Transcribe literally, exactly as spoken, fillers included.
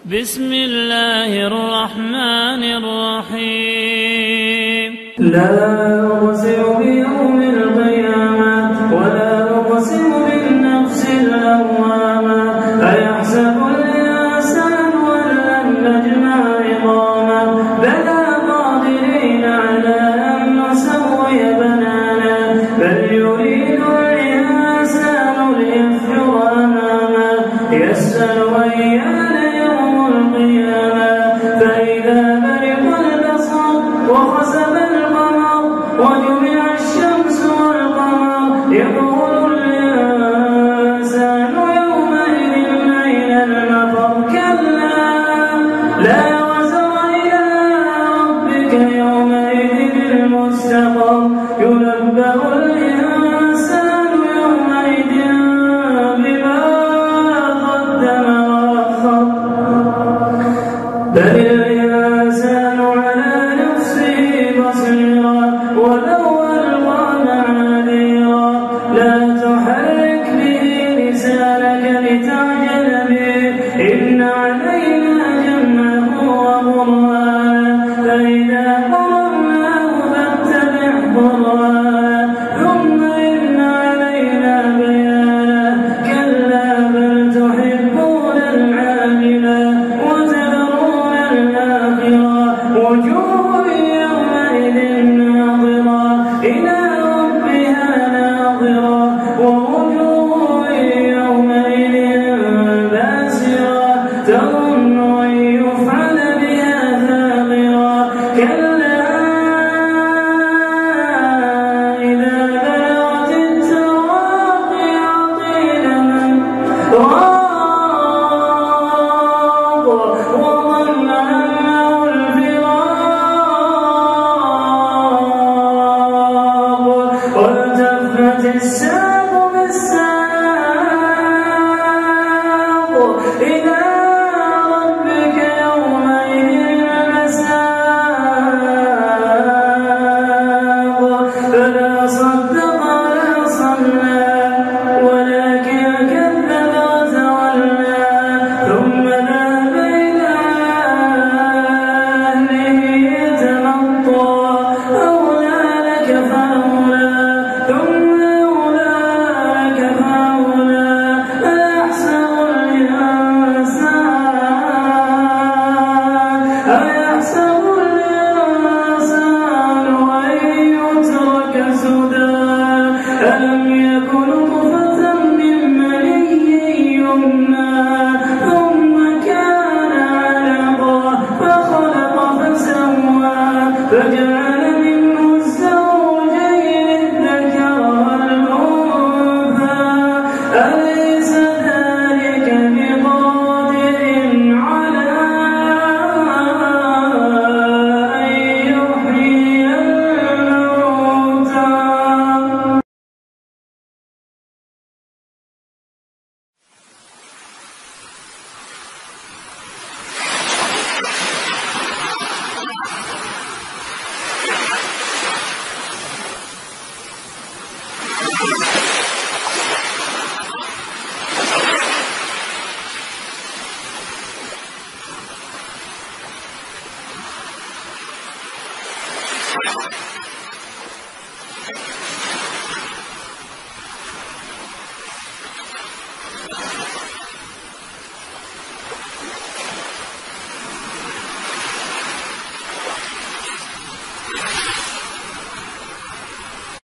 بسم الله الرحمن الرحيم. لا أقسم بيوم القيامة ولا أقسم بالنفس اللوامة أيحسب الإنسان أن لن نجمع عظامه بلى قادرين على أن نسوي بنانه بل يريد الإنسان ليفجر أمامه يسأل أيان يوم القيامة فإذا برق البصر وخسف القمر وجمع الشمس والقمر يقول الإنسان يومئذ أين المفر كلا لا وزر إلى ربك يومئذ المستقر ينبأ الإنسان يومئذ بما قدم وأخر بل الإنسان على نفسه بصيرا ولو ألقى معاذيرا لا تحرك به لسانك لتعجل به إن علينا جمعه وقرآنه فإذا قرأناه فاتبع قرآنه ثم إن علينا بيانه كلا بل تحبون العاجلة وتذرون الآخرة وجوه يومئذ ناظرة إلى ربها ناظرة ووجوه يومئذ باسرة تظن أن يفعل بها فاقرة كلا إذا بلغت التراقي وقيل من راق وظن أنه الفراق والتفت الساق بالساق إلى ربك يومئذ المساق فلا صدق ولا صلى ولكن كذب وتولى ثم ذهب إلى أهله يتمطى أولى لك فأولى ثم أولى لك فأولى أيحسب الإنسان أيحسب الإنسان أن يترك سدى ألم يكن نطفة من مني يمنى ثم كان علقة فخلق فسوى فجعل منه الزوجين الذكر والأنثى أليس ذلك بقادر على أن يحيي الموتى.